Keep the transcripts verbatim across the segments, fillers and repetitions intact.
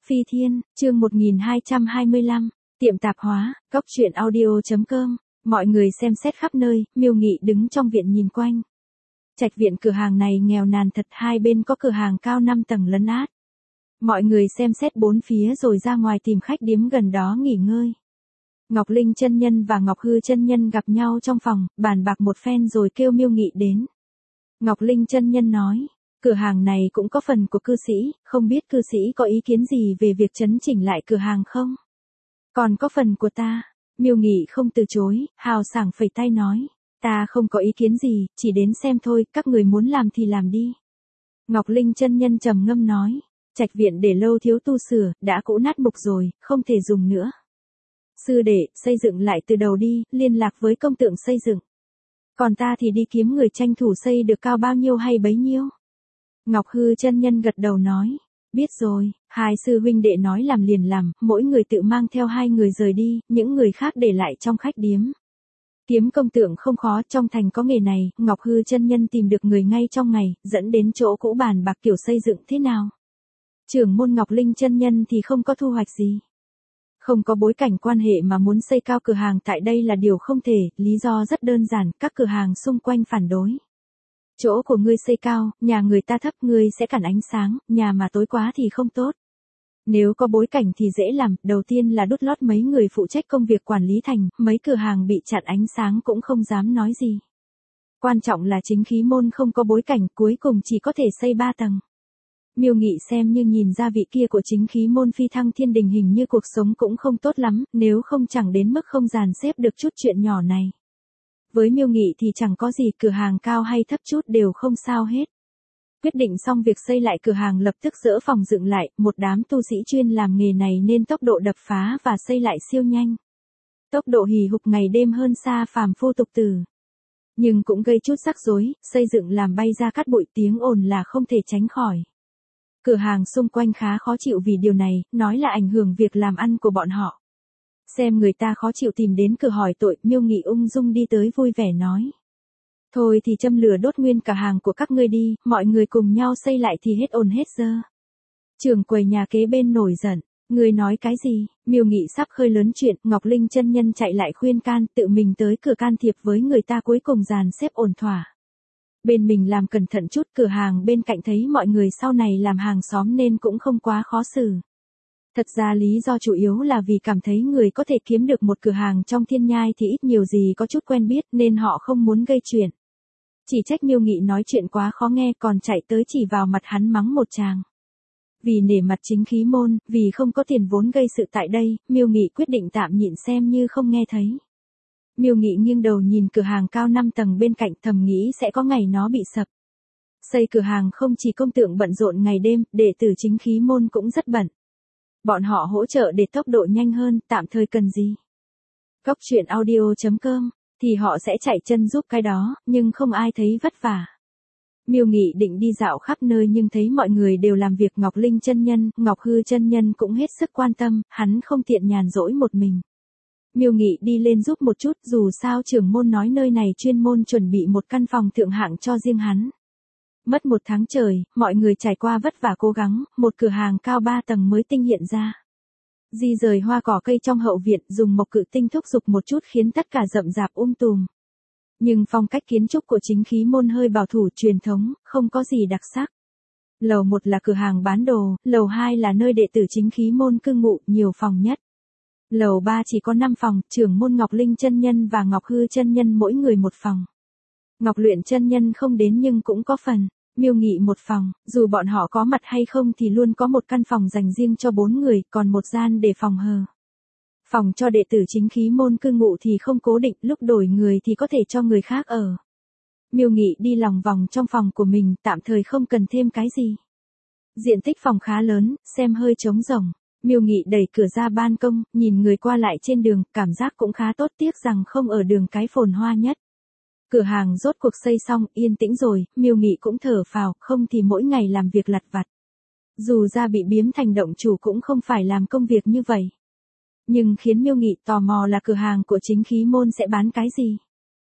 Phi Thiên, chương một nghìn hai trăm hai mươi lăm, tiệm tạp hóa, cóc truyện audio chấm com. Mọi người xem xét khắp nơi, Miêu Nghị đứng trong viện nhìn quanh. Trạch viện cửa hàng này nghèo nàn thật, hai bên có cửa hàng cao năm tầng lấn át. Mọi người xem xét bốn phía rồi ra ngoài tìm khách điếm gần đó nghỉ ngơi. Ngọc Linh chân nhân và Ngọc Hư chân nhân gặp nhau trong phòng, bàn bạc một phen rồi kêu Miêu Nghị đến. Ngọc Linh chân nhân nói, cửa hàng này cũng có phần của cư sĩ, không biết cư sĩ có ý kiến gì về việc chấn chỉnh lại cửa hàng không? Còn có phần của ta. Miêu Nghị không từ chối, hào sảng phẩy tay nói, ta không có ý kiến gì, chỉ đến xem thôi, các người muốn làm thì làm đi. Ngọc Linh chân nhân trầm ngâm nói, trạch viện để lâu thiếu tu sửa, đã cũ nát mục rồi, không thể dùng nữa. Sư đệ, xây dựng lại từ đầu đi, liên lạc với công tượng xây dựng. Còn ta thì đi kiếm người tranh thủ xây được cao bao nhiêu hay bấy nhiêu. Ngọc Hư chân nhân gật đầu nói, biết rồi. Hai sư huynh đệ nói làm liền làm, mỗi người tự mang theo hai người rời đi, những người khác để lại trong khách điếm. Kiếm công tượng không khó, trong thành có nghề này, Ngọc Hư chân nhân tìm được người ngay trong ngày, dẫn đến chỗ cũ bàn bạc kiểu xây dựng thế nào. Trưởng môn Ngọc Linh chân nhân thì không có thu hoạch gì. Không có bối cảnh quan hệ mà muốn xây cao cửa hàng tại đây là điều không thể, lý do rất đơn giản, các cửa hàng xung quanh phản đối. Chỗ của ngươi xây cao, nhà người ta thấp, ngươi sẽ cản ánh sáng, nhà mà tối quá thì không tốt. Nếu có bối cảnh thì dễ làm, đầu tiên là đút lót mấy người phụ trách công việc quản lý thành, mấy cửa hàng bị chặn ánh sáng cũng không dám nói gì. Quan trọng là chính khí môn không có bối cảnh, cuối cùng chỉ có thể xây ba tầng. Miêu Nghị xem như nhìn ra vị kia của chính khí môn phi thăng thiên đình hình như cuộc sống cũng không tốt lắm, nếu không chẳng đến mức không dàn xếp được chút chuyện nhỏ này. Với Miêu Nghị thì chẳng có gì, cửa hàng cao hay thấp chút đều không sao hết. Quyết định xong việc xây lại cửa hàng lập tức dỡ phòng dựng lại, một đám tu sĩ chuyên làm nghề này nên tốc độ đập phá và xây lại siêu nhanh. Tốc độ hì hục ngày đêm hơn xa phàm phu tục tử. Nhưng cũng gây chút rắc rối, xây dựng làm bay ra cát bụi, tiếng ồn là không thể tránh khỏi. Cửa hàng xung quanh khá khó chịu vì điều này, nói là ảnh hưởng việc làm ăn của bọn họ. Xem người ta khó chịu tìm đến cửa hỏi tội, Miêu Nghị ung dung đi tới vui vẻ nói. Thôi thì châm lửa đốt nguyên cả hàng của các ngươi đi, mọi người cùng nhau xây lại thì hết ồn hết dơ. Trưởng quầy nhà kế bên nổi giận, ngươi nói cái gì? Miêu Nghị sắp khơi lớn chuyện, Ngọc Linh chân nhân chạy lại khuyên can, tự mình tới cửa can thiệp với người ta, cuối cùng dàn xếp ổn thỏa. Bên mình làm cẩn thận chút, cửa hàng bên cạnh thấy mọi người sau này làm hàng xóm nên cũng không quá khó xử. Thật ra lý do chủ yếu là vì cảm thấy người có thể kiếm được một cửa hàng trong thiên nhai thì ít nhiều gì có chút quen biết nên họ không muốn gây chuyện. Chỉ trách Miêu Nghị nói chuyện quá khó nghe còn chạy tới chỉ vào mặt hắn mắng một tràng. Vì nể mặt chính khí môn, vì không có tiền vốn gây sự tại đây, Miêu Nghị quyết định tạm nhịn xem như không nghe thấy. Miêu Nghị nghiêng đầu nhìn cửa hàng cao năm tầng bên cạnh, thầm nghĩ sẽ có ngày nó bị sập. Xây cửa hàng không chỉ công tượng bận rộn ngày đêm, đệ tử chính khí môn cũng rất bận. Bọn họ hỗ trợ để tốc độ nhanh hơn, tạm thời cần gì. Cóc truyện audio chấm com, thì họ sẽ chạy chân giúp cái đó, nhưng không ai thấy vất vả. Miêu Nghị định đi dạo khắp nơi nhưng thấy mọi người đều làm việc, Ngọc Linh chân nhân, Ngọc Hư chân nhân cũng hết sức quan tâm, hắn không tiện nhàn rỗi một mình. Miêu Nghị đi lên giúp một chút, dù sao trưởng môn nói nơi này chuyên môn chuẩn bị một căn phòng thượng hạng cho riêng hắn. Mất một tháng trời, mọi người trải qua vất vả cố gắng, một cửa hàng cao ba tầng mới tinh hiện ra. Di rời hoa cỏ cây trong hậu viện, dùng mộc cự tinh thúc giục một chút khiến tất cả rậm rạp um tùm. Nhưng phong cách kiến trúc của chính khí môn hơi bảo thủ truyền thống, không có gì đặc sắc. Lầu một là cửa hàng bán đồ, lầu hai là nơi đệ tử chính khí môn cư ngụ, nhiều phòng nhất. Lầu ba chỉ có năm phòng, trưởng môn Ngọc Linh chân nhân và Ngọc Hư chân nhân mỗi người một phòng. Ngọc Luyện chân nhân không đến nhưng cũng có phần. Miêu Nghị một phòng, dù bọn họ có mặt hay không thì luôn có một căn phòng dành riêng cho bốn người, còn một gian để phòng hờ. Phòng cho đệ tử chính khí môn cư ngụ thì không cố định, lúc đổi người thì có thể cho người khác ở. Miêu Nghị đi lòng vòng trong phòng của mình, tạm thời không cần thêm cái gì. Diện tích phòng khá lớn, xem hơi trống rỗng. Miêu Nghị đẩy cửa ra ban công, nhìn người qua lại trên đường, cảm giác cũng khá tốt, tiếc rằng không ở đường cái phồn hoa nhất. Cửa hàng rốt cuộc xây xong, yên tĩnh rồi, Miêu Nghị cũng thở phào, không thì mỗi ngày làm việc lặt vặt. Dù ra bị biếm thành động chủ cũng không phải làm công việc như vậy. Nhưng khiến Miêu Nghị tò mò là cửa hàng của chính khí môn sẽ bán cái gì.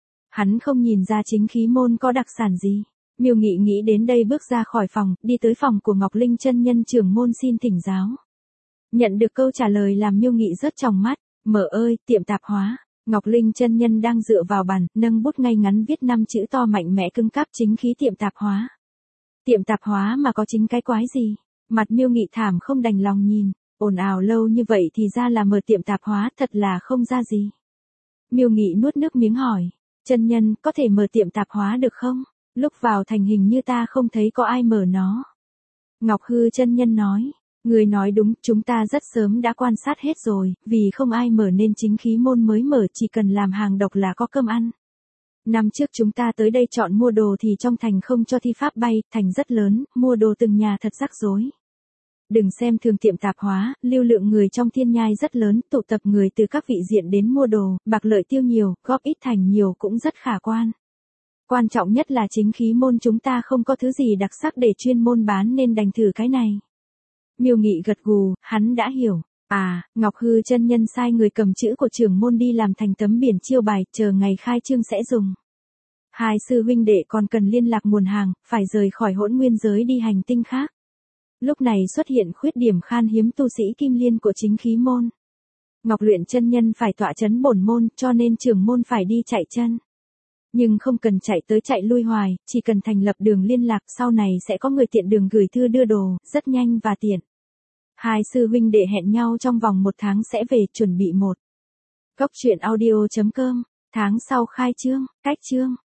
Hắn không nhìn ra chính khí môn có đặc sản gì. Miêu Nghị nghĩ đến đây bước ra khỏi phòng, đi tới phòng của Ngọc Linh chân nhân trưởng môn xin thỉnh giáo. Nhận được câu trả lời làm Miêu Nghị rớt tròng mắt, mở ơi, tiệm tạp hóa. Ngọc Linh chân nhân đang dựa vào bàn, nâng bút ngay ngắn viết năm chữ to mạnh mẽ cứng cáp chính khí tiệm tạp hóa. Tiệm tạp hóa mà có chính cái quái gì? Mặt Miêu Nghị thảm không đành lòng nhìn, ồn ào lâu như vậy thì ra là mở tiệm tạp hóa, thật là không ra gì. Miêu Nghị nuốt nước miếng hỏi, chân nhân có thể mở tiệm tạp hóa được không? Lúc vào thành hình như ta không thấy có ai mở nó. Ngọc Hư chân nhân nói, người nói đúng, chúng ta rất sớm đã quan sát hết rồi, vì không ai mở nên chính khí môn mới mở, chỉ cần làm hàng độc là có cơm ăn. Năm trước chúng ta tới đây chọn mua đồ thì trong thành không cho thi pháp bay, thành rất lớn, mua đồ từng nhà thật rắc rối. Đừng xem thường tiệm tạp hóa, lưu lượng người trong thiên nhai rất lớn, tụ tập người từ các vị diện đến mua đồ, bạc lợi tiêu nhiều, góp ít thành nhiều cũng rất khả quan. Quan trọng nhất là chính khí môn chúng ta không có thứ gì đặc sắc để chuyên môn bán nên đành thử cái này. Miêu Nghị gật gù, hắn đã hiểu. À, Ngọc Hư chân nhân sai người cầm chữ của trưởng môn đi làm thành tấm biển chiêu bài, chờ ngày khai trương sẽ dùng. Hai sư huynh đệ còn cần liên lạc nguồn hàng, phải rời khỏi hỗn nguyên giới đi hành tinh khác. Lúc này xuất hiện khuyết điểm khan hiếm tu sĩ kim liên của chính khí môn. Ngọc Luyện chân nhân phải tọa chấn bổn môn, cho nên trưởng môn phải đi chạy chân. Nhưng không cần chạy tới chạy lui hoài, chỉ cần thành lập đường liên lạc, sau này sẽ có người tiện đường gửi thư đưa đồ, rất nhanh và tiện. Hai sư huynh đệ hẹn nhau trong vòng một tháng sẽ về, chuẩn bị một. Cốc truyện audio chấm com, tháng sau khai trương, cách chương.